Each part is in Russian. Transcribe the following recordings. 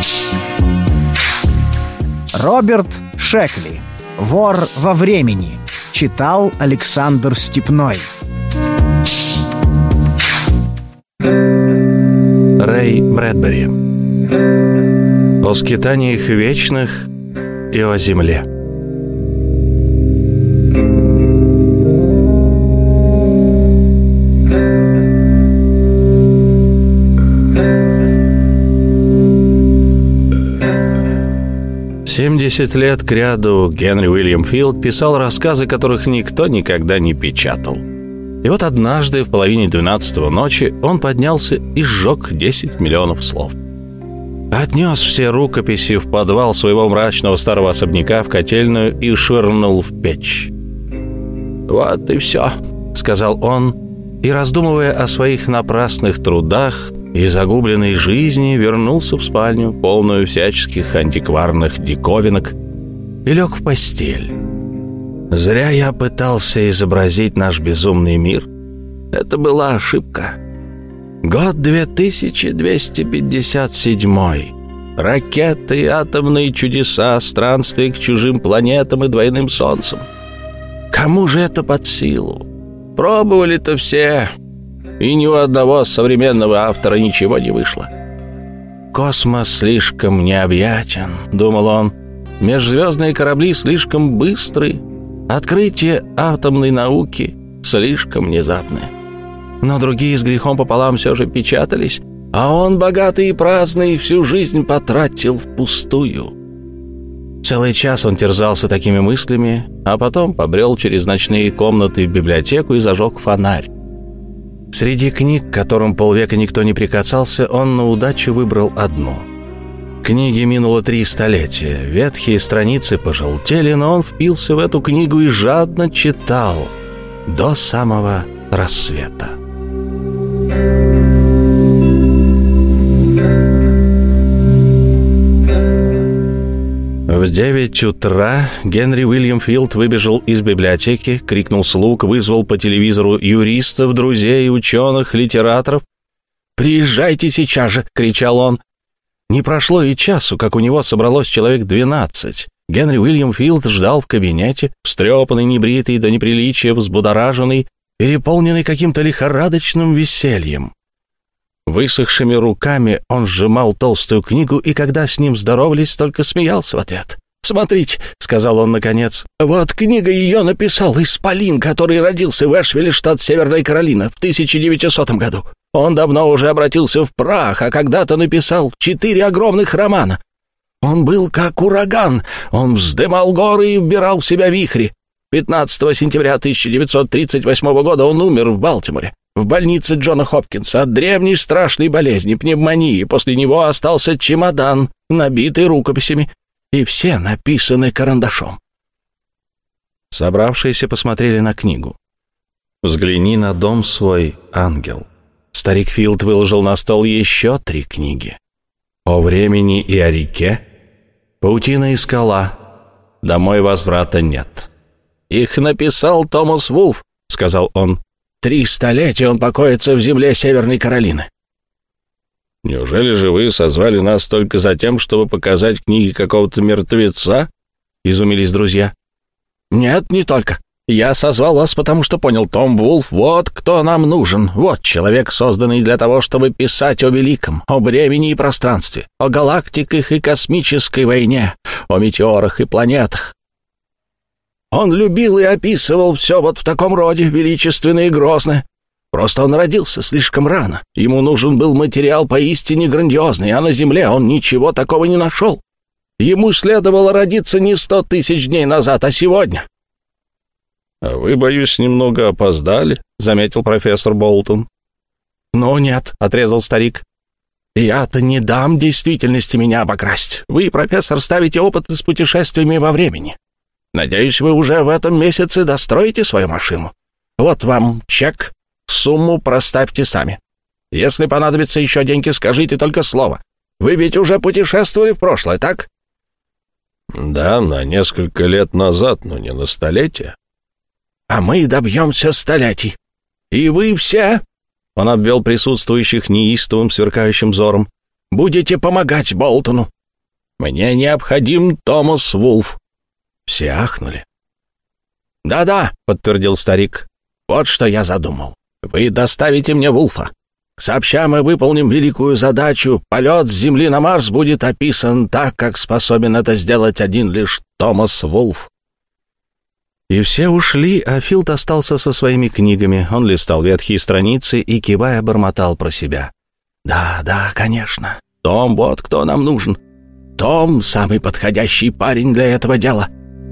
Роберт Шекли. «Вор во времени». Читал Александр Степной. Рэй Брэдбери. О скитаниях вечных и о земле. «70 лет кряду Генри Уильям Филд писал рассказы, которых никто никогда не печатал. И вот однажды в половине 12-го ночи он поднялся и сжег 10 миллионов слов. Отнес все рукописи в подвал своего мрачного старого особняка в котельную и швырнул в печь. «Вот и все», — сказал он, и, раздумывая о своих напрасных трудах и загубленной жизни, вернулся в спальню, полную всяческих антикварных диковинок, и лег в постель. Зря я пытался изобразить наш безумный мир. Это была ошибка. Год 2257. Ракеты, атомные чудеса, странствия к чужим планетам и двойным солнцам. Кому же это под силу? Пробовали-то все, и ни у одного современного автора ничего не вышло. «Космос слишком необъятен», — думал он. «Межзвездные корабли слишком быстры. Открытия атомной науки слишком внезапны». Но другие с грехом пополам все же печатались, а он, богатый и праздный, всю жизнь потратил впустую. Целый час он терзался такими мыслями, а потом побрел через ночные комнаты в библиотеку и зажег фонарь. Среди книг, к которым полвека никто не прикасался, он на удачу выбрал одну. Книге минуло 3 столетия, ветхие страницы пожелтели, но он впился в эту книгу и жадно читал до самого рассвета. В 9 утра Генри Уильям Филд выбежал из библиотеки, крикнул слуг, вызвал по телевизору юристов, друзей, ученых, литераторов. «Приезжайте сейчас же!» — кричал он. Не прошло и часу, как у него собралось человек 12. Генри Уильям Филд ждал в кабинете, встрепанный, небритый, до неприличия, взбудораженный, переполненный каким-то лихорадочным весельем. Высохшими руками он сжимал толстую книгу, и когда с ним здоровались, только смеялся в ответ. «Смотрите», — сказал он наконец, — «вот книга, ее написал исполин, который родился в Эшвилле, штат Северная Каролина, в 1900 году. Он давно уже обратился в прах, а когда-то написал 4 огромных романа. Он был как ураган, он вздымал горы и вбирал в себя вихри. 15 сентября 1938 года он умер в Балтиморе, в больнице Джона Хопкинса, от древней страшной болезни, пневмонии. После него остался чемодан, набитый рукописями, и все написаны карандашом». Собравшиеся посмотрели на книгу. «Взгляни на дом свой, ангел». Старик Филд выложил на стол еще 3 книги. «О времени и о реке», «Паутина и скала», «Домой возврата нет». «Их написал Томас Вулф», — сказал он. 3 столетия он покоится в земле Северной Каролины. «Неужели же вы созвали нас только за тем, чтобы показать книги какого-то мертвеца?» — изумились друзья. «Нет, не только. Я созвал вас, потому что понял, Том Вулф, вот кто нам нужен. Вот человек, созданный для того, чтобы писать о великом, о времени и пространстве, о галактиках и космической войне, о метеорах и планетах. Он любил и описывал все вот в таком роде, величественное и грозное. Просто он родился слишком рано. Ему нужен был материал поистине грандиозный, а на Земле он ничего такого не нашел. Ему следовало родиться не 100 тысяч дней назад, а сегодня». «А вы, боюсь, немного опоздали», — заметил профессор Болтон. «Ну нет», — отрезал старик. «Я-то не дам действительности меня обокрасть. Вы, профессор, ставите опыты с путешествиями во времени. Надеюсь, вы уже в этом месяце достроите свою машину. Вот вам чек, сумму проставьте сами. Если понадобится еще деньги, скажите только слово. Вы ведь уже путешествовали в прошлое, так?» «Да, на несколько лет назад, но не на столетие». «А мы добьемся столетий. И вы все...» Он обвел присутствующих неистовым сверкающим взором. будете помогать Болтону. Мне необходим Томас Вулф». Все ахнули. «Да-да», — подтвердил старик, — «вот что я задумал. Вы доставите мне Вулфа. Сообща мы выполним великую задачу. Полет с Земли на Марс будет описан так, как способен это сделать один лишь Томас Вулф». И все ушли, а Филд остался со своими книгами. Он листал ветхие страницы и, кивая, бормотал про себя. «Да, конечно. Том, вот кто нам нужен. Том — самый подходящий парень для этого дела».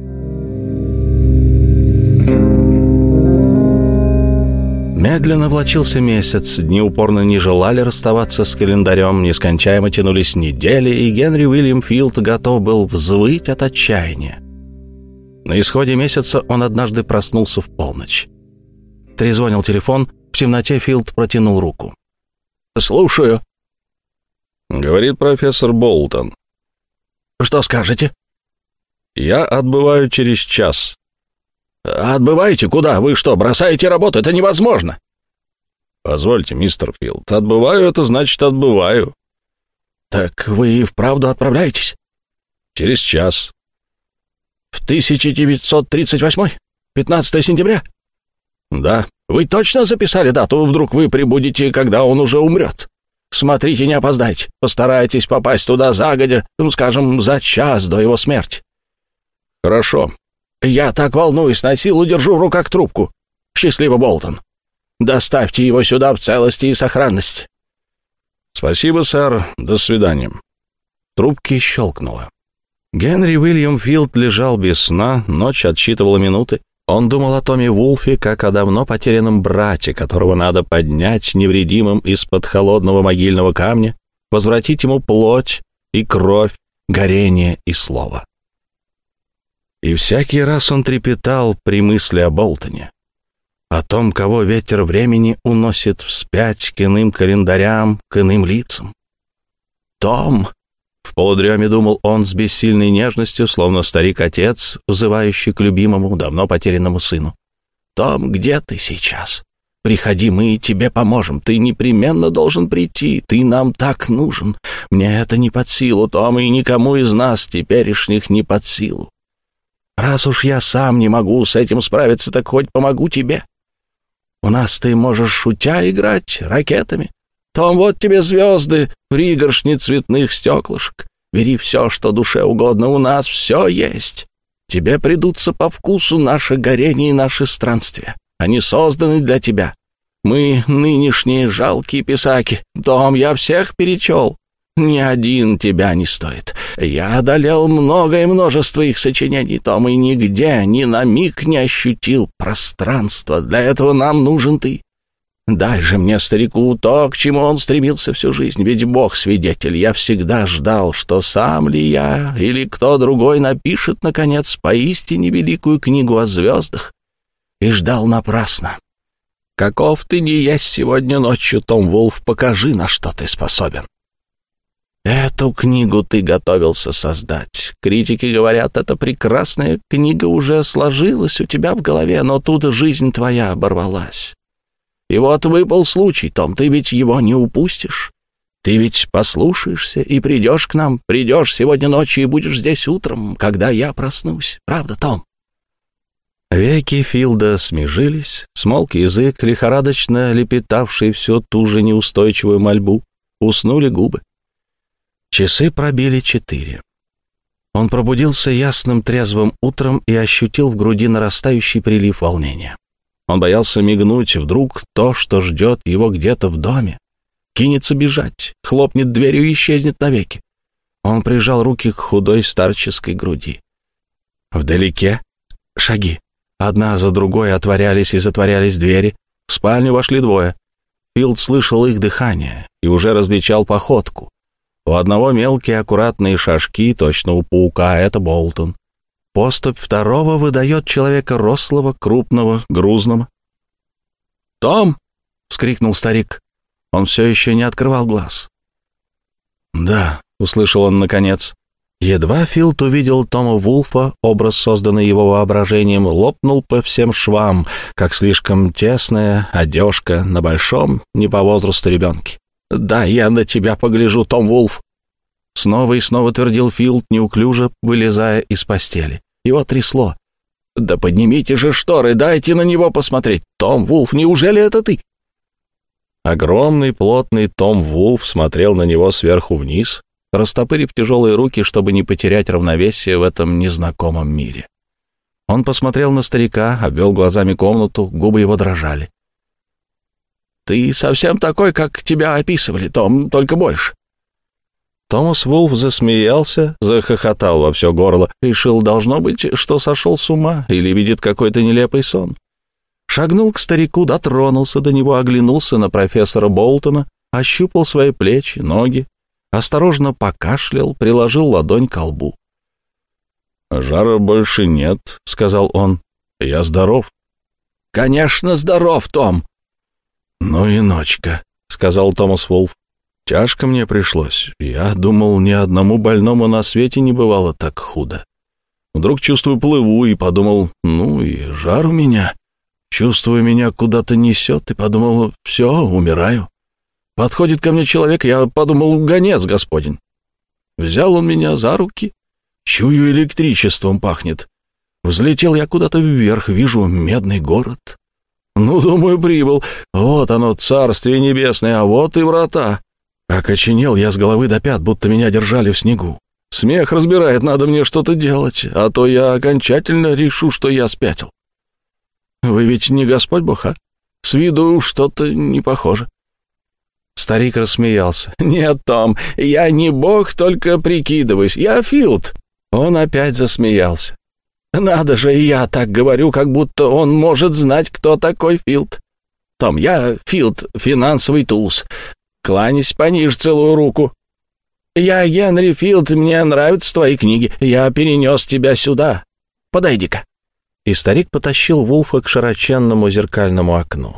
Медленно влачился месяц, дни упорно не желали расставаться с календарем, нескончаемо тянулись недели, и Генри Уильям Филд готов был взвыть от отчаяния. На исходе месяца он однажды проснулся в полночь. Трезвонил телефон, в темноте Филд протянул руку. «Слушаю», — говорит профессор Болтон. «Что скажете?» «Я отбываю через час». «Отбываете? Куда? Вы что, бросаете работу? Это невозможно!» «Позвольте, мистер Филд, отбываю — это значит отбываю». «Так вы и вправду отправляетесь?» «Через час». «В 1938? 15 сентября?» «Да». «Вы точно записали дату? Вдруг вы прибудете, когда он уже умрет? Смотрите, не опоздайте. Постарайтесь попасть туда загодя, скажем, за час до его смерти». «Хорошо». «Я так волнуюсь, на силу держу в руках трубку. Счастливо, Болтон. Доставьте его сюда в целости и сохранности». «Спасибо, сэр. До свидания». Трубки щелкнуло. Генри Уильям Филд лежал без сна, ночь отсчитывала минуты. Он думал о Томе Вулфе, как о давно потерянном брате, которого надо поднять невредимым из-под холодного могильного камня, возвратить ему плоть и кровь, горение и слово. И всякий раз он трепетал при мысли о Болтоне, о том, кого ветер времени уносит вспять к иным календарям, к иным лицам. «Том!» — в полудреме думал он с бессильной нежностью, словно старик-отец, взывающий к любимому, давно потерянному сыну. «Том, где ты сейчас? Приходи, мы тебе поможем. Ты непременно должен прийти. Ты нам так нужен. Мне это не под силу, Том, и никому из нас, теперешних, не под силу. Раз уж я сам не могу с этим справиться, так хоть помогу тебе. У нас ты можешь шутя играть ракетами. Том, вот тебе звезды, пригоршни цветных стеклышек. Бери все, что душе угодно, у нас все есть. Тебе придутся по вкусу наше горение и наши странствия. Они созданы для тебя. Мы нынешние жалкие писаки. Том, я всех перечел. Ни один тебя не стоит. Я одолел многое множество их сочинений, Том, и нигде ни на миг не ощутил пространства. Для этого нам нужен ты. Дай же мне, старику, то, к чему он стремился всю жизнь, ведь Бог свидетель, я всегда ждал, что сам ли я или кто другой напишет, наконец, поистине великую книгу о звездах, и ждал напрасно. Каков ты не есть сегодня ночью, Том Вулф, покажи, на что ты способен. Эту книгу ты готовился создать. Критики говорят, эта прекрасная книга уже сложилась у тебя в голове, но тут жизнь твоя оборвалась. И вот выпал случай, Том, ты ведь его не упустишь. Ты ведь послушаешься и придешь к нам, придешь сегодня ночью и будешь здесь утром, когда я проснусь. Правда, Том?» Веки Филда смежились, смолк язык, лихорадочно лепетавший всю ту же неустойчивую мольбу. Уснули губы. Часы пробили 4. Он пробудился ясным трезвым утром и ощутил в груди нарастающий прилив волнения. Он боялся мигнуть, вдруг то, что ждет его где-то в доме, кинется бежать, хлопнет дверью и исчезнет навеки. Он прижал руки к худой старческой груди. Вдалеке шаги. Одна за другой отворялись и затворялись двери. В спальню вошли двое. Филд слышал их дыхание и уже различал походку. У одного мелкие аккуратные шажки, точно у паука, это Болтон. Поступь второго выдает человека рослого, крупного, грузного. «Том!» — вскрикнул старик. Он все еще не открывал глаз. «Да», — услышал он наконец. Едва Филд увидел Тома Вулфа, образ, созданный его воображением, лопнул по всем швам, как слишком тесная одежка на большом, не по возрасту ребенке. «Да, я на тебя погляжу, Том Вулф!» Снова и снова твердил Филд, неуклюже вылезая из постели. Его трясло. «Да поднимите же шторы, дайте на него посмотреть! Том Вулф, неужели это ты?» Огромный, плотный Том Вулф смотрел на него сверху вниз, растопырив тяжелые руки, чтобы не потерять равновесие в этом незнакомом мире. Он посмотрел на старика, обвел глазами комнату, губы его дрожали. «Ты совсем такой, как тебя описывали, Том, только больше». Томас Вулф засмеялся, захохотал во все горло, решил, должно быть, что сошел с ума или видит какой-то нелепый сон. Шагнул к старику, дотронулся до него, оглянулся на профессора Болтона, ощупал свои плечи, ноги, осторожно покашлял, приложил ладонь к лбу. «Жара больше нет», — сказал он. «Я здоров». «Конечно, здоров, Том». «Ну и ночка», — сказал Томас Вулф. «Тяжко мне пришлось. Я думал, ни одному больному на свете не бывало так худо. Вдруг чувствую, плыву, и подумал, ну и жар у меня. Чувствую, меня куда-то несет, и подумал, все, умираю. Подходит ко мне человек, я подумал, гонец Господень. Взял он меня за руки, чую, электричеством пахнет. Взлетел я куда-то вверх, вижу медный город. Ну, думаю, прибыл. Вот оно, царствие небесное, а вот и врата. Окоченел я с головы до пят, будто меня держали в снегу. Смех разбирает, надо мне что-то делать, а то я окончательно решу, что я спятил. Вы ведь не Господь Бог, а? С виду что-то не похоже». Старик рассмеялся. «Нет, Том, я не Бог, только прикидываюсь. Я Филд». Он опять засмеялся. «Надо же, я так говорю, как будто он может знать, кто такой Филд. Том, я Филд, финансовый туз. Кланясь пониже целую руку. Я Генри Филд, мне нравятся твои книги. Я перенес тебя сюда. Подойди-ка». И старик потащил Вулфа к широченному зеркальному окну.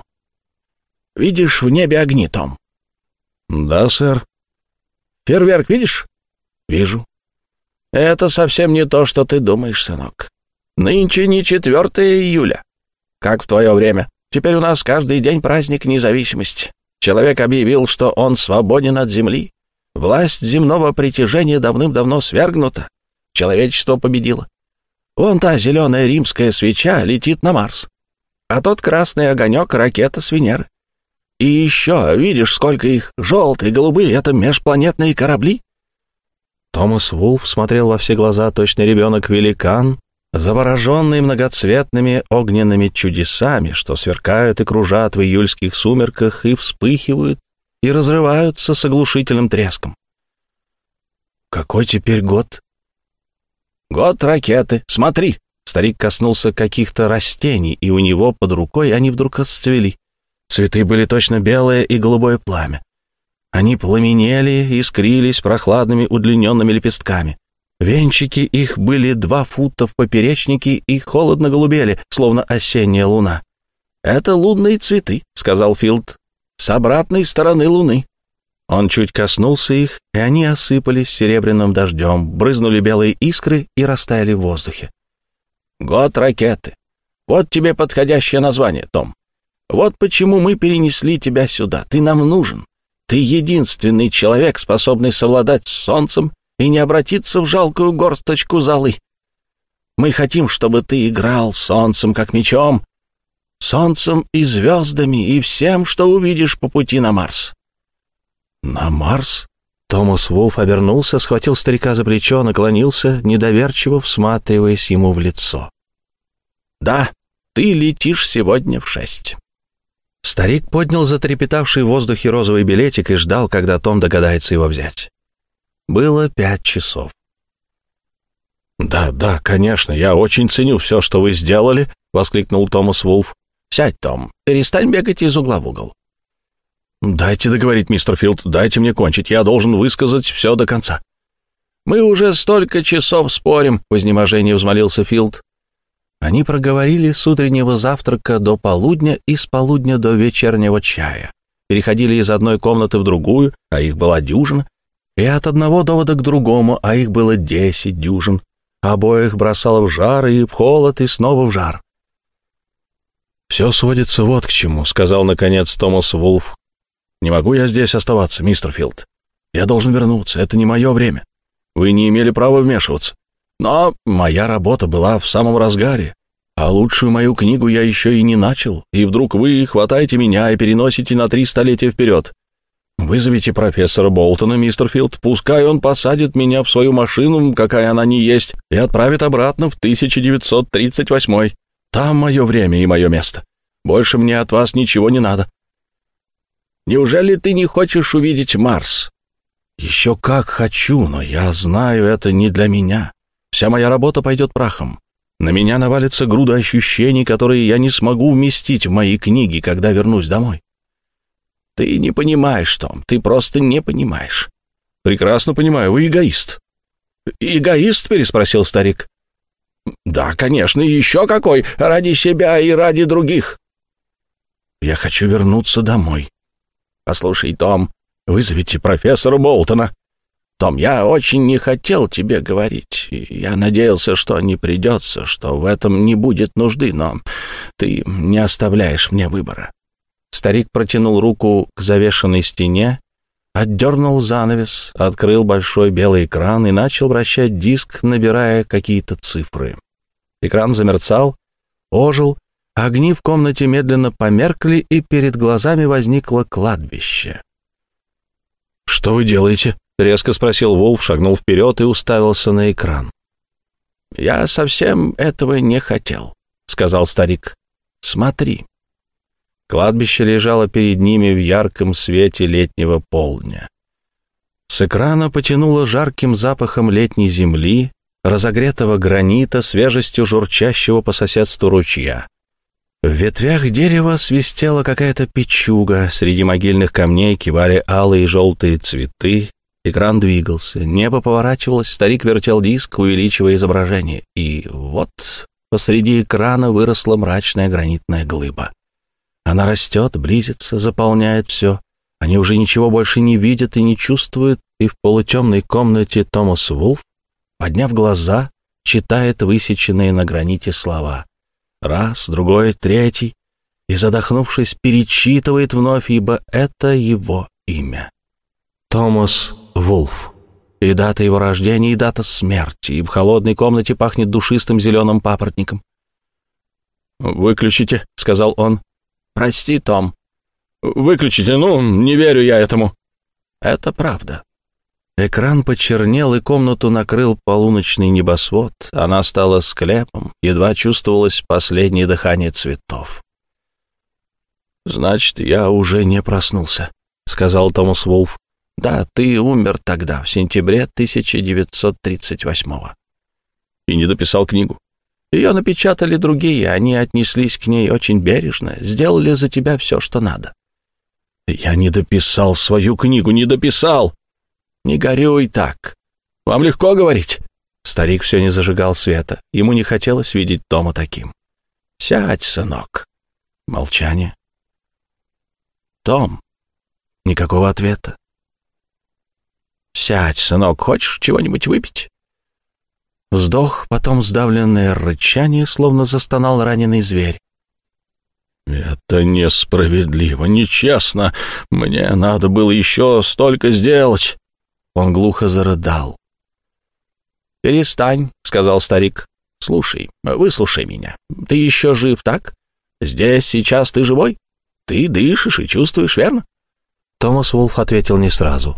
«Видишь в небе огни, Том?» «Да, сэр». «Фейерверк видишь?» «Вижу». «Это совсем не то, что ты думаешь, сынок. Нынче не 4 июля, как в твое время. Теперь у нас каждый день праздник независимости. Человек объявил, что он свободен от земли. Власть земного притяжения давным-давно свергнута. Человечество победило. Вон та зеленая римская свеча летит на Марс, а тот красный огонек — ракета с Венеры. И еще, видишь, сколько их, желтые, голубые — это межпланетные корабли». Томас Вулф смотрел во все глаза, точно ребенок-великан, завороженный многоцветными огненными чудесами, что сверкают и кружат в июльских сумерках и вспыхивают, и разрываются с оглушительным треском. «Какой теперь год?» «Год ракеты. Смотри!» Старик коснулся каких-то растений, и у него под рукой они вдруг расцвели. Цветы были точно белое и голубое пламя. Они пламенели, искрились прохладными удлиненными лепестками. Венчики их были 2 фута в поперечнике и холодно голубели, словно осенняя луна. «Это лунные цветы», — сказал Филд, — «с обратной стороны луны». Он чуть коснулся их, и они осыпались серебряным дождем, брызнули белые искры и растаяли в воздухе. «Год ракеты. Вот тебе подходящее название, Том. Вот почему мы перенесли тебя сюда. Ты нам нужен. Ты единственный человек, способный совладать с солнцем и не обратиться в жалкую горсточку золы. Мы хотим, чтобы ты играл солнцем, как мечом, солнцем и звездами, и всем, что увидишь по пути на Марс». «На Марс?» Томас Вулф обернулся, схватил старика за плечо, наклонился, недоверчиво всматриваясь ему в лицо. «Да, ты летишь сегодня в 6». Старик поднял затрепетавший в воздухе розовый билетик и ждал, когда Том догадается его взять. Было 5 часов. «Да, конечно, я очень ценю все, что вы сделали», — воскликнул Томас Вулф. «Сядь, Том, перестань бегать из угла в угол». «Дайте договорить, мистер Филд, дайте мне кончить, я должен высказать все до конца». «Мы уже столько часов спорим», — в изнеможении взмолился Филд. Они проговорили с утреннего завтрака до полудня и с полудня до вечернего чая. Переходили из одной комнаты в другую, а их была дюжина, и от одного довода к другому, а их было 10 дюжин. Обоих бросало в жар и в холод, и снова в жар. «Все сводится вот к чему», — сказал, наконец, Томас Вулф. Не могу я здесь оставаться, мистер Филд. Я должен вернуться, это не мое время. Вы не имели права вмешиваться. Но моя работа была в самом разгаре, а лучшую мою книгу я еще и не начал, и вдруг вы хватаете меня и переносите на 3 столетия вперед. Вызовите профессора Болтона, мистер Филд, пускай он посадит меня в свою машину, какая она ни есть, и отправит обратно в 1938. Там мое время и мое место. Больше мне от вас ничего не надо. Неужели ты не хочешь увидеть Марс? Еще как хочу, но я знаю, это не для меня. Вся моя работа пойдет прахом. На меня навалится груда ощущений, которые я не смогу вместить в мои книги, когда вернусь домой. Ты не понимаешь, Том, ты просто не понимаешь. Прекрасно понимаю, вы эгоист. Эгоист? Переспросил старик. Да, конечно, еще какой, ради себя и ради других. Я хочу вернуться домой. Послушай, Том, вызовите профессора Болтона. Том, я очень не хотел тебе говорить. Я надеялся, что не придется, что в этом не будет нужды, но ты не оставляешь мне выбора. Старик протянул руку к завешенной стене, отдернул занавес, открыл большой белый экран и начал вращать диск, набирая какие-то цифры. Экран замерцал, ожил, огни в комнате медленно померкли, и перед глазами возникло кладбище. «Что вы делаете?» — резко спросил Вулф, шагнул вперед и уставился на экран. «Я совсем этого не хотел», — сказал старик. «Смотри». Кладбище лежало перед ними в ярком свете летнего полдня. С экрана потянуло жарким запахом летней земли, разогретого гранита, свежестью журчащего по соседству ручья. В ветвях дерева свистела какая-то печуга, среди могильных камней кивали алые и желтые цветы. Экран двигался, небо поворачивалось, старик вертел диск, увеличивая изображение. И вот посреди экрана выросла мрачная гранитная глыба. Она растет, близится, заполняет все. Они уже ничего больше не видят и не чувствуют, и в полутемной комнате Томас Вулф, подняв глаза, читает высеченные на граните слова. Раз, другой, третий, и, задохнувшись, перечитывает вновь, ибо это его имя. Томас Вулф. И дата его рождения, и дата смерти, и в холодной комнате пахнет душистым зеленым папоротником. «Выключите», — сказал он. «Прости, Том». «Выключите, не верю я этому». «Это правда». Экран почернел, и комнату накрыл полуночный небосвод. Она стала склепом, едва чувствовалось последнее дыхание цветов. «Значит, я уже не проснулся», — сказал Томас Вулф. «Да, ты умер тогда, в сентябре 1938-го». «И не дописал книгу?» «Ее напечатали другие, они отнеслись к ней очень бережно, сделали за тебя все, что надо». «Я не дописал свою книгу, не дописал!» «Не горюй так. Вам легко говорить?» Старик все не зажигал света. Ему не хотелось видеть Тома таким. «Сядь, сынок». Молчание. «Том». Никакого ответа. «Сядь, сынок, хочешь чего-нибудь выпить?» Вздох, потом сдавленное рычание, словно застонал раненый зверь. «Это несправедливо, нечестно. Мне надо было еще столько сделать». Он глухо зарыдал. «Перестань», — сказал старик. «Слушай, выслушай меня. Ты еще жив, так? Здесь, сейчас ты живой? Ты дышишь и чувствуешь, верно?» Томас Вулф ответил не сразу.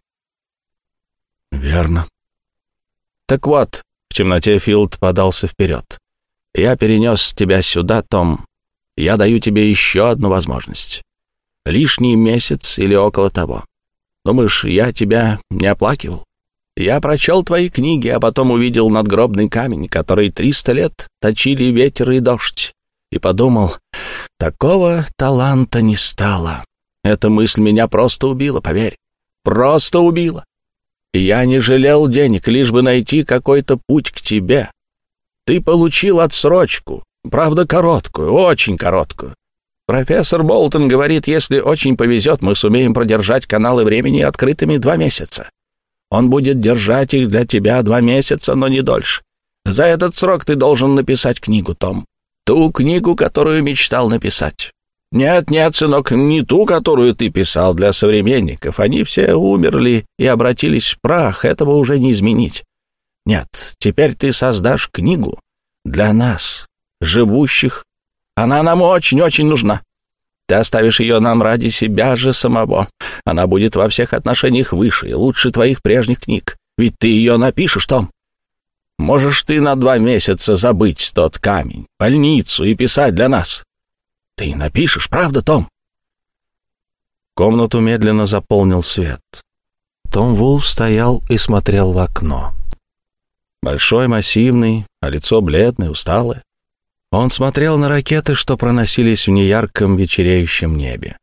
«Верно». «Так вот», — в темноте Филд подался вперед. «Я перенес тебя сюда, Том. Я даю тебе еще одну возможность. Лишний месяц или около того. Думаешь, я тебя не оплакивал? Я прочел твои книги, а потом увидел надгробный камень, который 300 лет точили ветер и дождь, и подумал, такого таланта не стало. Эта мысль меня просто убила, поверь, просто убила. И я не жалел денег, лишь бы найти какой-то путь к тебе. Ты получил отсрочку, правда, короткую, очень короткую. Профессор Болтон говорит, если очень повезет, мы сумеем продержать каналы времени открытыми 2 месяца. Он будет держать их для тебя 2 месяца, но не дольше. За этот срок ты должен написать книгу, Том. Ту книгу, которую мечтал написать. «Нет, нет, сынок, не ту, которую ты писал для современников. Они все умерли и обратились в прах, этого уже не изменить. Нет, теперь ты создашь книгу для нас, живущих. Она нам очень-очень нужна. Ты оставишь ее нам ради себя же самого. Она будет во всех отношениях выше и лучше твоих прежних книг. Ведь ты ее напишешь, Том. Можешь ты на 2 месяца забыть тот камень, больницу и писать для нас. Ты напишешь, правда, Том?» Комнату медленно заполнил свет. Том Вулф стоял и смотрел в окно. Большой, массивный, а лицо бледное, усталое. Он смотрел на ракеты, что проносились в неярком вечереющем небе.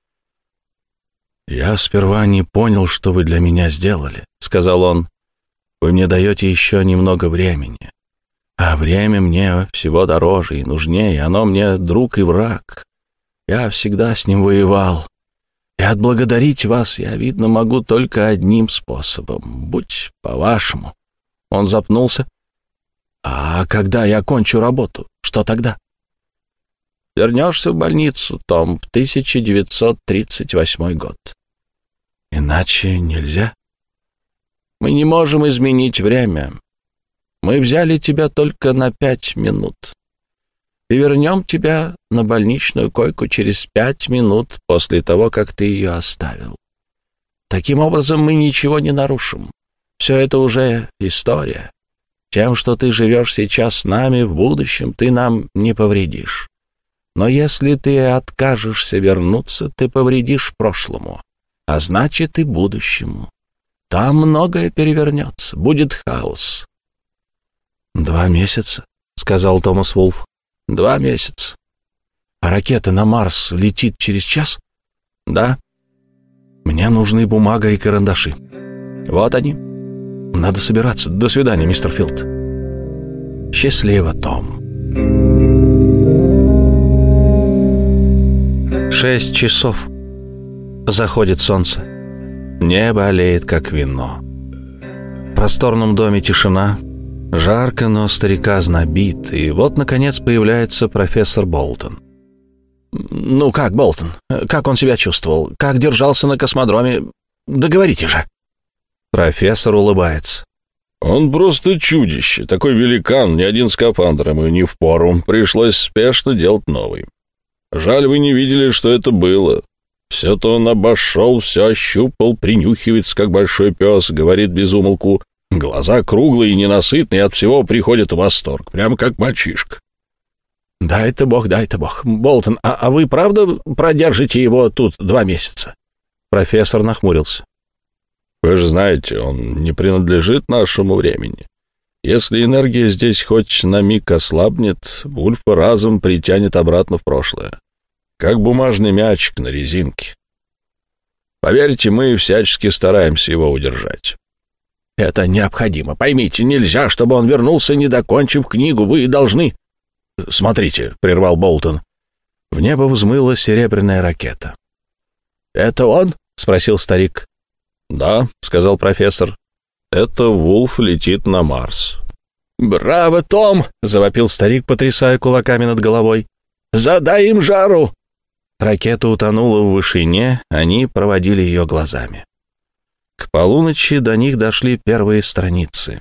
«Я сперва не понял, что вы для меня сделали», — сказал он. «Вы мне даете еще немного времени. А время мне всего дороже и нужнее, оно мне друг и враг. Я всегда с ним воевал. И отблагодарить вас я, видно, могу только одним способом. Будь по-вашему». Он запнулся. «А когда я кончу работу, что тогда?» «Вернешься в больницу, Том, в 1938 год. Иначе нельзя. Мы не можем изменить время. Мы взяли тебя только на 5 минут. И вернем тебя на больничную койку через 5 минут после того, как ты ее оставил. Таким образом, мы ничего не нарушим. Все это уже история. Тем, что ты живешь сейчас с нами, в будущем ты нам не повредишь. Но если ты откажешься вернуться, ты повредишь прошлому, а значит и будущему. Там многое перевернется, будет хаос». 2 месяца, — сказал Томас Вулф. 2 месяца. А ракета на Марс летит через час? Да. Мне нужны бумага и карандаши. Вот они. Надо собираться. До свидания, мистер Филд. Счастливо, Том. 6 часов. Заходит солнце. Небо олеет, как вино. В просторном доме тишина. Жарко, но старика знобит. И вот, наконец, появляется профессор Болтон. «Ну как, Болтон? Как он себя чувствовал? Как держался на космодроме? Договорите же!» Профессор улыбается. «Он просто чудище. Такой великан, ни один скафандр ему не впору. Пришлось спешно делать новый. Жаль, вы не видели, что это было. Все-то он обошел, все ощупал, принюхивается, как большой пес, говорит без умолку. Глаза круглые и ненасытные, от всего приходит в восторг, прямо как мальчишка». «Дай-то бог, дай-то бог. Болтон, а вы правда продержите его тут 2 месяца?» Профессор нахмурился. «Вы же знаете, он не принадлежит нашему времени. Если энергия здесь хоть на миг ослабнет, Вульфа разом притянет обратно в прошлое, как бумажный мячик на резинке. Поверьте, мы всячески стараемся его удержать». «Это необходимо. Поймите, нельзя, чтобы он вернулся, не докончив книгу. Вы должны...» «Смотрите», — прервал Болтон. В небо взмыла серебряная ракета. «Это он?» — спросил старик. «Да», — сказал профессор. «Это Вулф летит на Марс». «Браво, Том!» — завопил старик, потрясая кулаками над головой. «Задай им жару!» Ракета утонула в вышине, они проводили ее глазами. К полуночи до них дошли первые страницы.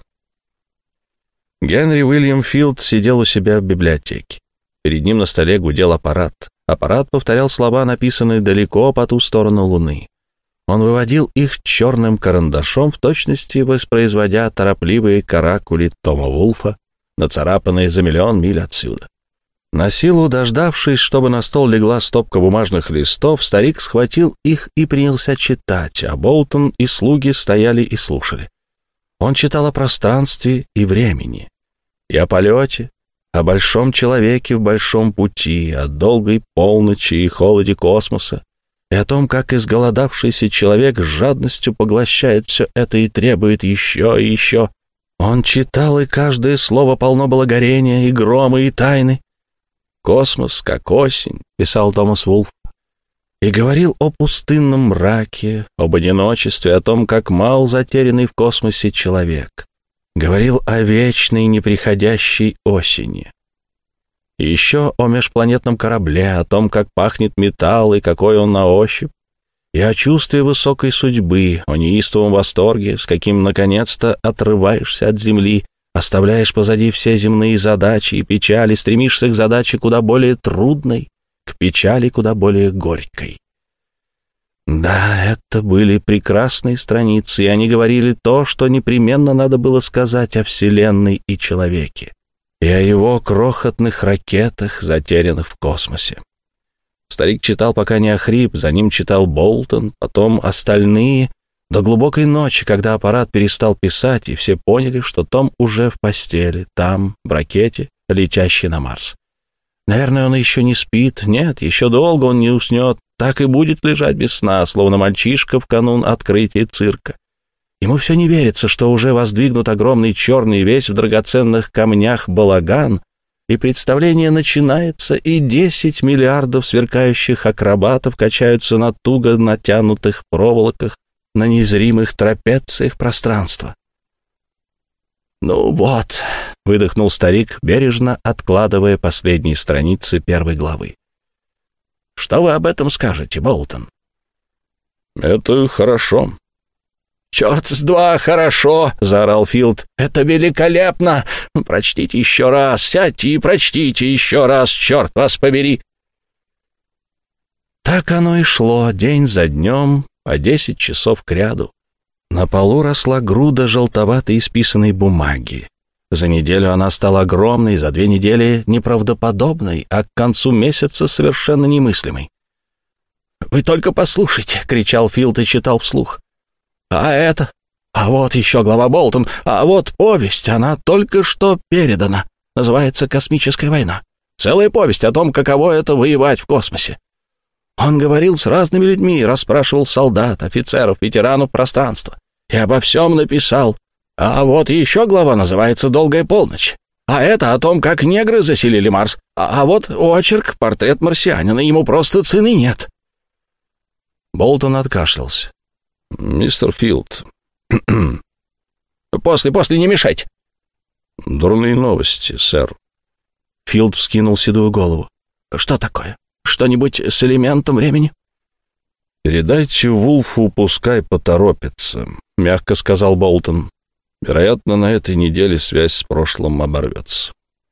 Генри Уильям Филд сидел у себя в библиотеке. Перед ним на столе гудел аппарат. Аппарат повторял слова, написанные далеко по ту сторону Луны. Он выводил их черным карандашом, в точности воспроизводя торопливые каракули Тома Вулфа, нацарапанные за 1 000 000 миль отсюда. На силу дождавшись, чтобы на стол легла стопка бумажных листов, старик схватил их и принялся читать, а Болтон и слуги стояли и слушали. Он читал о пространстве и времени, и о полете, о большом человеке в большом пути, о долгой полночи и холоде космоса, и о том, как изголодавшийся человек с жадностью поглощает все это и требует еще и еще. Он читал, и каждое слово полно было горения и грома и тайны. «Космос, как осень», — писал Томас Вулф, и говорил о пустынном мраке, об одиночестве, о том, как мал затерянный в космосе человек. Говорил о вечной неприходящей осени. И еще о межпланетном корабле, о том, как пахнет металл и какой он на ощупь, и о чувстве высокой судьбы, о неистовом восторге, с каким наконец-то отрываешься от земли, оставляешь позади все земные задачи и печали, стремишься к задаче куда более трудной, к печали куда более горькой. Да, это были прекрасные страницы, и они говорили то, что непременно надо было сказать о Вселенной и человеке, и о его крохотных ракетах, затерянных в космосе. Старик читал, пока не охрип, за ним читал Болтон, потом остальные, до глубокой ночи, когда аппарат перестал писать, и все поняли, что Том уже в постели, там, в ракете, летящей на Марс. Наверное, он еще не спит. Нет, еще долго он не уснет. Так и будет лежать без сна, словно мальчишка в канун открытия цирка. Ему все не верится, что уже воздвигнут огромный черный весь в драгоценных камнях балаган, и представление начинается, и 10 миллиардов сверкающих акробатов качаются на туго натянутых проволоках, на незримых трапециях пространства. «Ну вот», — выдохнул старик, бережно откладывая последние страницы первой главы. «Что вы об этом скажете, Болтон?» «Это хорошо». «Черт с два, хорошо!» — заорал Филд. «Это великолепно! Прочтите еще раз, сядьте и прочтите еще раз, черт вас побери!» Так оно и шло, день за днем, по 10 часов кряду. На полу росла груда желтоватой исписанной бумаги. За неделю она стала огромной, за 2 недели неправдоподобной, а к концу месяца совершенно немыслимой. «Вы только послушайте!» — кричал Филд и читал вслух. «А это? А вот еще глава Болтон, а вот повесть, она только что передана. Называется «Космическая война». Целая повесть о том, каково это воевать в космосе. Он говорил с разными людьми, расспрашивал солдат, офицеров, ветеранов пространства. И обо всем написал. А вот еще глава называется «Долгая полночь». А это о том, как негры заселили Марс. А вот очерк, портрет марсианина, ему просто цены нет». Болтон откашлялся. «Мистер Филд». После, не мешайте». «Дурные новости, сэр». Филд вскинул седую голову. «Что такое? Что-нибудь с элементом времени?» «Передайте Вулфу, пускай поторопится», — мягко сказал Болтон. «Вероятно, на этой неделе связь с прошлым оборвется».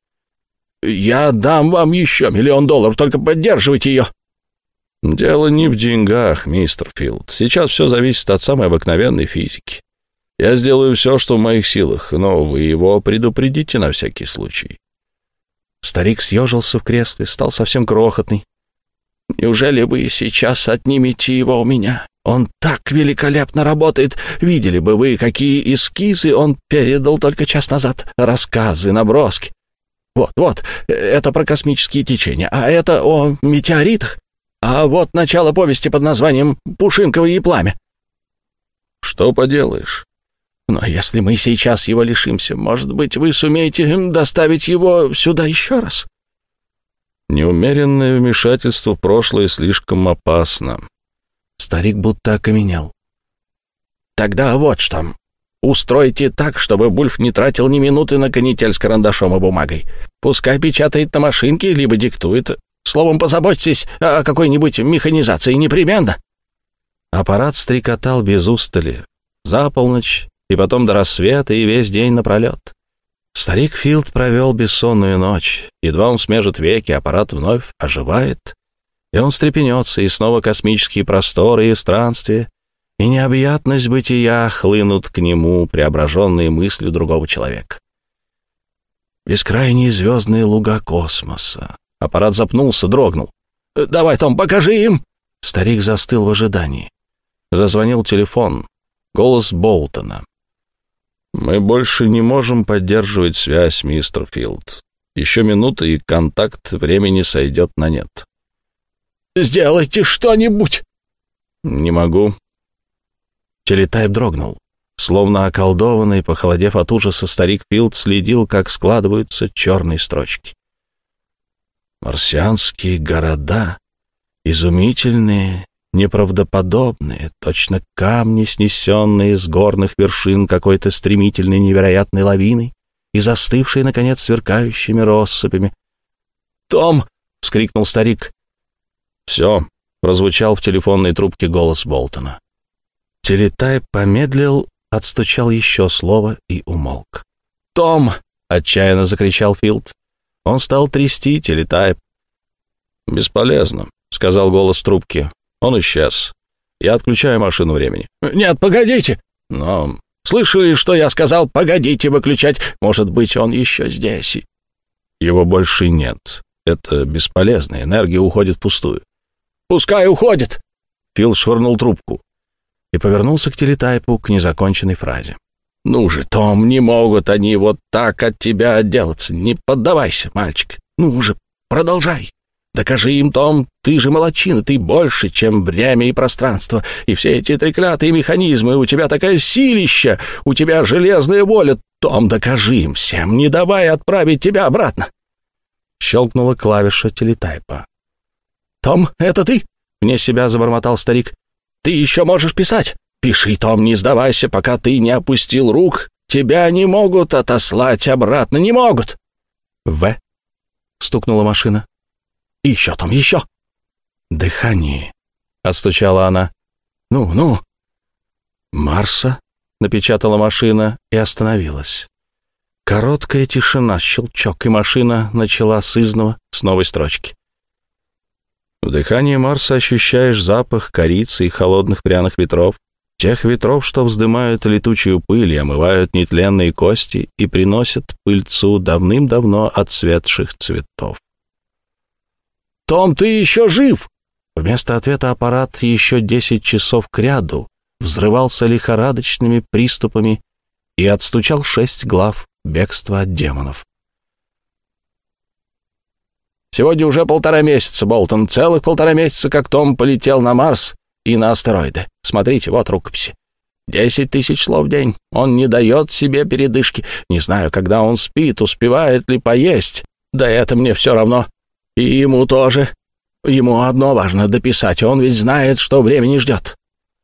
«Я дам вам еще $1 миллион, только поддерживайте ее». «Дело не в деньгах, мистер Филд. Сейчас все зависит от самой обыкновенной физики. Я сделаю все, что в моих силах, но вы его предупредите на всякий случай». Старик съежился в кресле, стал совсем крохотный. «Неужели вы сейчас отнимете его у меня? Он так великолепно работает. Видели бы вы, какие эскизы он передал только час назад. Рассказы, наброски. Вот, это про космические течения, а это о метеоритах. А вот начало повести под названием «Пушинковое пламя». «Что поделаешь?» «Но если мы сейчас его лишимся, может быть, вы сумеете доставить его сюда еще раз?» «Неумеренное вмешательство в прошлое слишком опасно». Старик будто окаменел. «Тогда вот что. Устройте так, чтобы Вульф не тратил ни минуты на канитель с карандашом и бумагой. Пускай печатает на машинке, либо диктует. Словом, позаботьтесь о какой-нибудь механизации непременно». Аппарат стрекотал без устали. За полночь, и потом до рассвета, и весь день напролет. Старик Филд провел бессонную ночь. Едва он смежит веки, аппарат вновь оживает, и он встрепенется, и снова космические просторы и странствия, и необъятность бытия хлынут к нему, преображенные мыслью другого человека. Бескрайние звездные луга космоса. Аппарат запнулся, дрогнул. «Давай, Том, покажи им!» Старик застыл в ожидании. Зазвонил телефон. Голос Болтона. «Мы больше не можем поддерживать связь, мистер Филд. Еще минута, и контакт времени сойдет на нет». «Сделайте что-нибудь!» «Не могу». Телетайп дрогнул. Словно околдованный, похолодев от ужаса, старик Филд следил, как складываются черные строчки. Марсианские города, изумительные, неправдоподобные, точно камни, снесенные с горных вершин какой-то стремительной невероятной лавиной и застывшие, наконец, сверкающими россыпями. Том!» — вскрикнул старик. «Все», — прозвучал в телефонной трубке голос Болтона. Телетайп помедлил, отстучал еще слово и умолк. «Том!» — отчаянно закричал Филд. Он стал трясти телетайп. «Бесполезно», — сказал голос в трубке. «Он исчез. Я отключаю машину времени». «Нет, погодите!» «Но слышали, что я сказал? Погодите выключать. Может быть, он еще здесь». его больше нет. Это бесполезно, энергия уходит впустую». «Пускай уходит». Филд швырнул трубку и повернулся к телетайпу, к незаконченной фразе. «Ну же, Том, не могут они вот так от тебя отделаться. Не поддавайся, мальчик. Ну же, продолжай. Докажи им, Том, ты же молодчина, ты больше, чем время и пространство. И все эти треклятые механизмы, у тебя такая силища, у тебя железная воля. Том, докажи им всем, не давай отправить тебя обратно». Щелкнула клавиша телетайпа. «Том, это ты?» — вне себя забормотал старик. «Ты еще можешь писать? Пиши, Том, не сдавайся, пока ты не опустил рук. Тебя не могут отослать обратно, не могут». «В», — стукнула машина. «Еще, Том, еще». «Дыхание», — отстучала она. «Ну». «Марса», — напечатала машина и остановилась. Короткая тишина, щелчок, и машина начала с изного, с новой строчки. В дыхании Марса ощущаешь запах корицы и холодных пряных ветров, тех ветров, что вздымают летучую пыль и омывают нетленные кости и приносят пыльцу давным-давно отцветших цветов. «Том, ты еще жив!» Вместо ответа аппарат еще 10 часов кряду взрывался лихорадочными приступами и отстучал 6 глав бегства от демонов. «Сегодня уже 1,5 месяца, Болтон, целых 1,5 месяца, как Том полетел на Марс и на астероиды. Смотрите, вот рукописи. 10 000 слов в день. Он не дает себе передышки. Не знаю, когда он спит, успевает ли поесть. Да это мне все равно. И ему тоже. Ему одно важно — дописать. Он ведь знает, что время не ждет».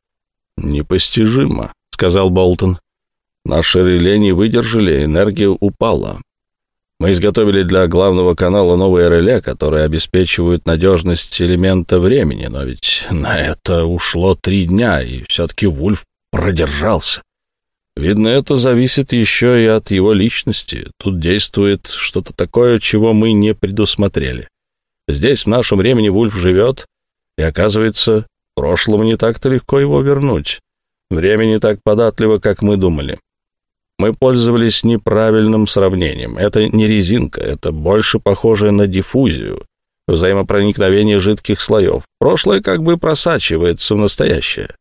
«Непостижимо», — сказал Болтон. «Наши реле не выдержали, энергия упала. Мы изготовили для главного канала новые реле, которые обеспечивают надежность элемента времени, но ведь на это ушло 3 дня, и все-таки Вульф продержался. Видно, это зависит еще и от его личности. Тут действует что-то такое, чего мы не предусмотрели. Здесь, в нашем времени, Вульф живет, и, оказывается, прошлому не так-то легко его вернуть. Время не так податливо, как мы думали. Мы пользовались неправильным сравнением. Это не резинка, это больше похоже на диффузию, взаимопроникновение жидких слоев. Прошлое как бы просачивается в настоящее.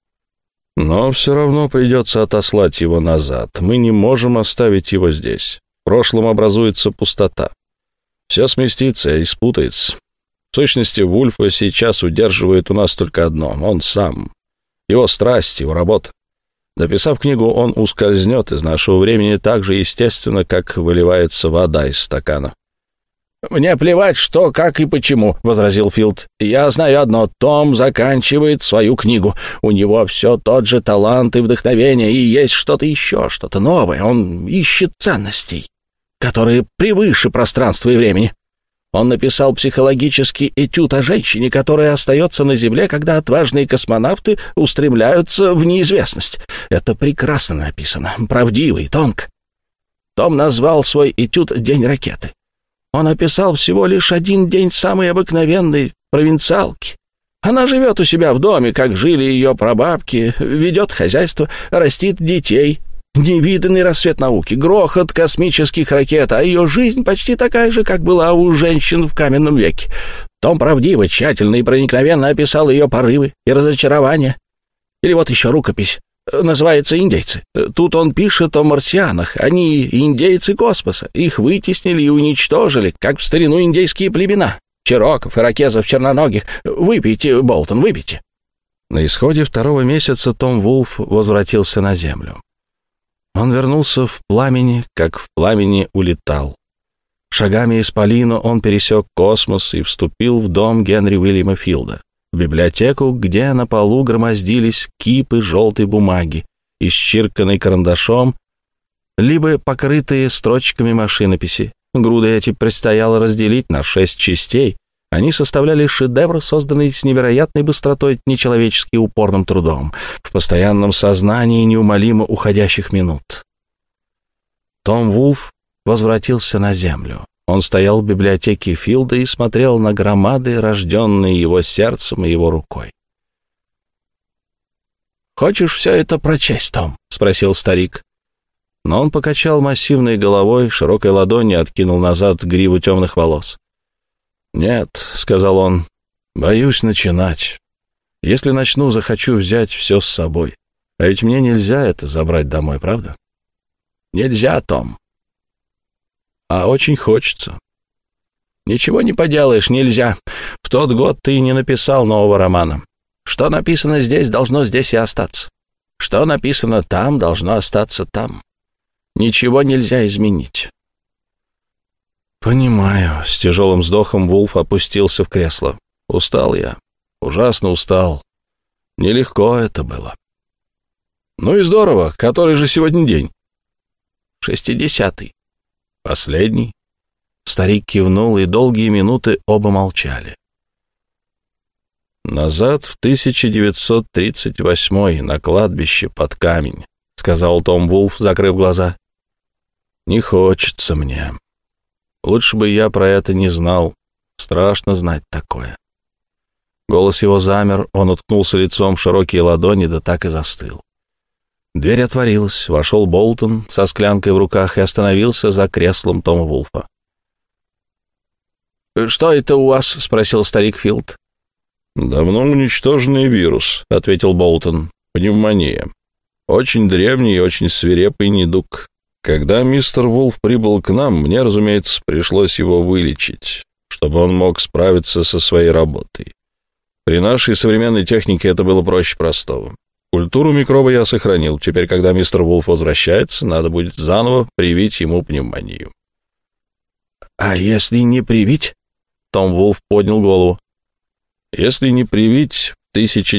Но все равно придется отослать его назад. Мы не можем оставить его здесь. В прошлом образуется пустота. Все сместится и спутается. В сущности, Вульфа сейчас удерживает у нас только одно — он сам. Его страсть, его работа. Дописав книгу, он ускользнет из нашего времени так же естественно, как выливается вода из стакана. «Мне плевать, что, как и почему», — возразил Филд. «Я знаю одно. Том заканчивает свою книгу. У него все тот же талант и вдохновение, и есть что-то еще, что-то новое. Он ищет ценностей, которые превыше пространства и времени. Он написал психологический этюд о женщине, которая остается на Земле, когда отважные космонавты устремляются в неизвестность. Это прекрасно написано, правдиво и тонко. Том назвал свой этюд «День ракеты». Он описал всего лишь 1 день самой обыкновенной провинциалки. Она живет у себя в доме, как жили ее прабабки, ведет хозяйство, растит детей. Невиданный рассвет науки, грохот космических ракет, а ее жизнь почти такая же, как была у женщин в каменном веке. Том правдиво, тщательно и проникновенно описал ее порывы и разочарования. Или вот еще рукопись, называется «Индейцы». Тут он пишет о марсианах. Они индейцы космоса. Их вытеснили и уничтожили, как в старину индейские племена. Чероков, ирокезов, черноногих. Выпейте, Болтон, выпейте. На исходе 2-го месяца Том Вульф возвратился на Землю. Он вернулся в пламени, как в пламени улетал. Шагами исполина он пересек космос и вступил в дом Генри Уильяма Филда, в библиотеку, где на полу громоздились кипы желтой бумаги, исчерканной карандашом, либо покрытые строчками машинописи, Груды эти предстояло разделить на 6 частей. Они составляли шедевр, созданный с невероятной быстротой, нечеловечески упорным трудом, в постоянном сознании неумолимо уходящих минут. Том Вулф возвратился на землю. Он стоял в библиотеке Филда и смотрел на громады, рожденные его сердцем и его рукой. «Хочешь все это прочесть, Том?» — спросил старик. Но он покачал массивной головой, широкой ладонью откинул назад гриву темных волос. «Нет», — сказал он, — «боюсь начинать. Если начну, захочу взять все с собой. А ведь мне нельзя это забрать домой, правда?» «Нельзя, Том». «А очень хочется». «Ничего не поделаешь, нельзя. В тот год ты не написал нового романа. Что написано здесь, должно здесь и остаться. Что написано там, должно остаться там. Ничего нельзя изменить». «Понимаю». С тяжелым вздохом Вулф опустился в кресло. «Устал я. Ужасно устал. Нелегко это было». «Ну и здорово. Который же сегодня день?» 60-й. «Последний?» Старик кивнул, и долгие минуты оба молчали. «Назад в 1938 на кладбище под камень», — сказал Том Вулф, закрыв глаза. «Не хочется мне. Лучше бы я про это не знал. Страшно знать такое». Голос его замер, он уткнулся лицом в широкие ладони, да так и застыл. Дверь отворилась, вошел Болтон со склянкой в руках и остановился за креслом Тома Вулфа. «Что это у вас?» — спросил старик Филд. «Давно уничтоженный вирус», — ответил Болтон. «Пневмония. Очень древний и очень свирепый недуг. Когда мистер Вулф прибыл к нам, мне, разумеется, пришлось его вылечить, чтобы он мог справиться со своей работой. При нашей современной технике это было проще простого. Культуру микроба я сохранил. Теперь, когда мистер Вулф возвращается, надо будет заново привить ему пневмонию». «А если не привить?» Том Вулф поднял голову. «Если не привить, в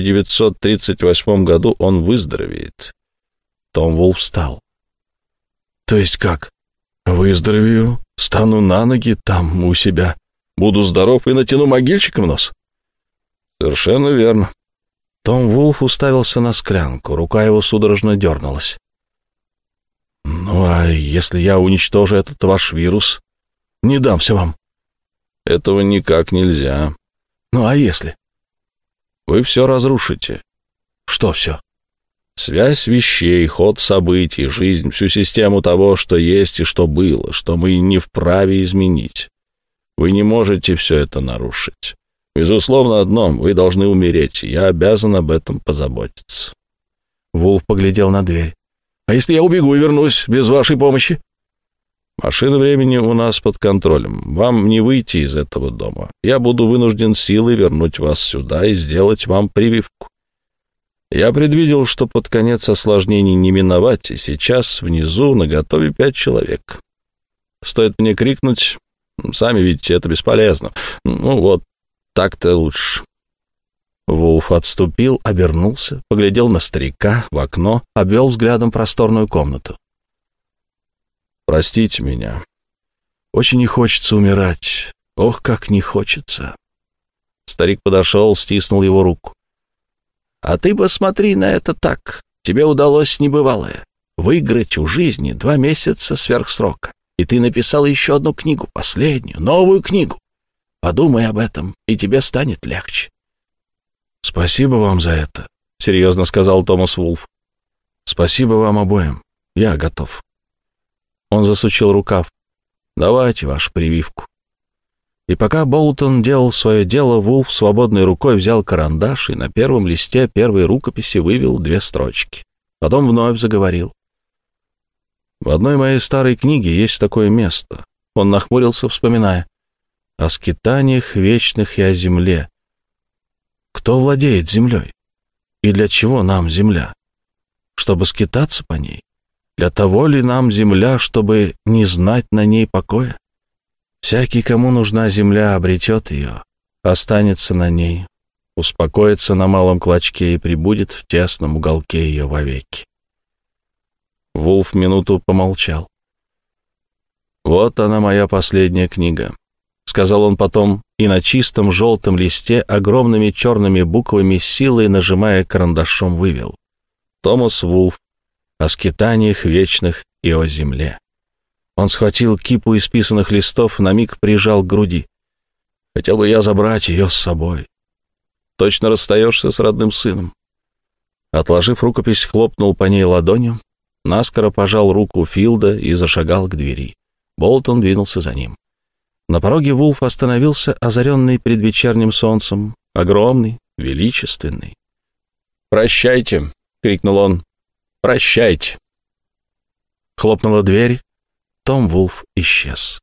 1938 году он выздоровеет». Том Вулф встал. «То есть как? Выздоровею, стану на ноги там у себя, буду здоров и натяну могильщиком нос?» «Совершенно верно». Том Вулф уставился на склянку, рука его судорожно дернулась. «Ну, а если я уничтожу этот ваш вирус, не дамся вам?» «Этого никак нельзя». «Ну, а если?» «Вы все разрушите». «Что все?» «Связь вещей, ход событий, жизнь, всю систему того, что есть и что было, что мы не вправе изменить. Вы не можете все это нарушить. Безусловно, одном, вы должны умереть, я обязан об этом позаботиться». Вулф поглядел на дверь. «А если я убегу и вернусь без вашей помощи?» «Машина времени у нас под контролем. Вам не выйти из этого дома. Я буду вынужден силой вернуть вас сюда и сделать вам прививку. Я предвидел, что под конец осложнений не миновать, и сейчас внизу наготове 5 человек. Стоит мне крикнуть, сами видите, это бесполезно. Ну вот, так-то лучше». Вулф отступил, обернулся, поглядел на старика в окно, обвел взглядом просторную комнату. «Простите меня. Очень не хочется умирать. Ох, как не хочется». Старик подошел, стиснул его руку. «А ты посмотри на это так. Тебе удалось небывалое. Выиграть у жизни 2 месяца сверх срока. И ты написал еще одну книгу, последнюю, новую книгу. Подумай об этом, и тебе станет легче». «Спасибо вам за это», — серьезно сказал Томас Вулф. «Спасибо вам обоим. Я готов». Он засучил рукав. «Давайте вашу прививку». И пока Болтон делал свое дело, Вулф свободной рукой взял карандаш и на первом листе первой рукописи вывел 2 строчки. Потом вновь заговорил. «В одной моей старой книге есть такое место». Он нахмурился, вспоминая. «О скитаниях вечных и о земле. Кто владеет землей? И для чего нам земля? Чтобы скитаться по ней? Для того ли нам земля, чтобы не знать на ней покоя? Всякий, кому нужна земля, обретет ее, останется на ней, успокоится на малом клочке и пребудет в тесном уголке ее вовеки». Вулф минуту помолчал. «Вот она, моя последняя книга», — сказал он потом, и на чистом желтом листе огромными черными буквами силой, нажимая карандашом, вывел: «Томас Вулф. О скитаниях вечных и о земле». Он схватил кипу исписанных листов, на миг прижал к груди. «Хотел бы я забрать ее с собой. Точно расстаешься с родным сыном». Отложив рукопись, хлопнул по ней ладонью, наскоро пожал руку Филда и зашагал к двери. Болтон двинулся за ним. На пороге Вулф остановился, озаренный предвечерним солнцем, огромный, величественный. «Прощайте!» — крикнул он. «Прощайте!» Хлопнула дверь. Том Вулф исчез.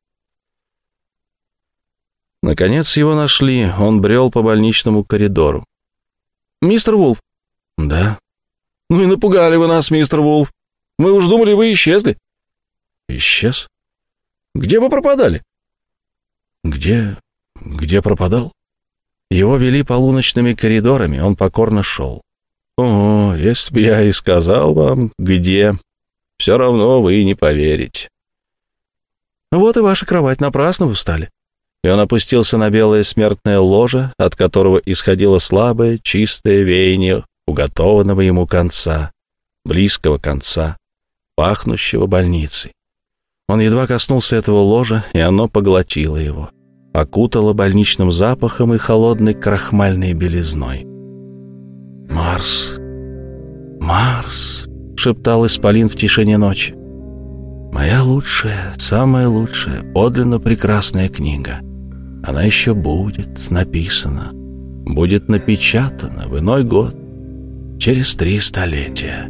Наконец его нашли. Он брел по больничному коридору. «Мистер Вулф!» «Да?» «Ну и напугали вы нас, мистер Вулф. Мы уж думали, вы исчезли». «Исчез? Где вы пропадали?» «Где пропадал?» Его вели полуночными коридорами, он покорно шел. «О, если бы я и сказал вам, где, все равно вы не поверите». «Вот и ваша кровать, напрасно вы встали». И он опустился на белое смертное ложе, от которого исходило слабое, чистое веяние уготованного ему конца, близкого конца, пахнущего больницей. Он едва коснулся этого ложа, и оно поглотило его, окутало больничным запахом и холодной крахмальной белизной. «Марс, Марс», — шептал исполин в тишине ночи. «Моя лучшая, самая лучшая, подлинно прекрасная книга. Она еще будет написана, будет напечатана в иной год, через 3 столетия».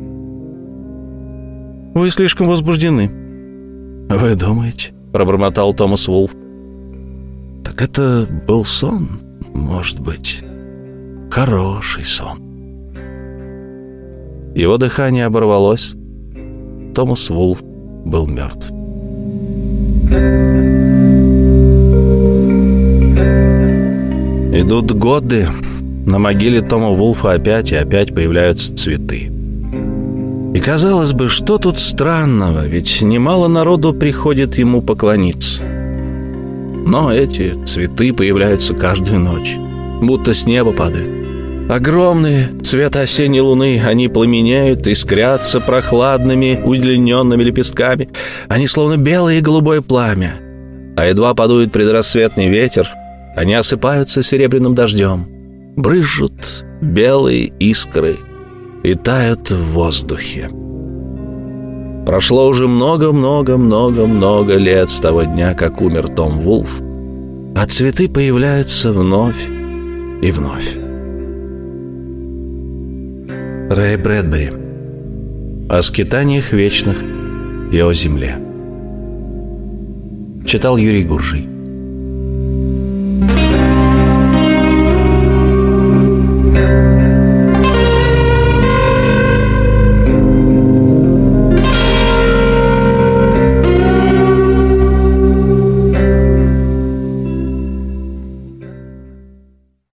«Вы слишком возбуждены». «Вы думаете?» — пробормотал Томас Вулф. «Так это был сон, может быть, хороший сон». Его дыхание оборвалось. Томас Вулф был мертв. Идут годы. На могиле Тома Вулфа опять и опять появляются цветы. И казалось бы, что тут странного, ведь немало народу приходит ему поклониться. Но эти цветы появляются каждую ночь, будто с неба падают. Огромные, цвета осенней луны, они пламенеют, искрятся прохладными, удлиненными лепестками. Они словно белое и голубое пламя. А едва подует предрассветный ветер, они осыпаются серебряным дождем, брызжут белые искры и тают в воздухе. Прошло уже много-много-много-много лет с того дня, как умер Том Вулф, а цветы появляются вновь и вновь. Рэй Брэдбери. О скитаниях вечных и о земле. Читал Юрий Гуржий.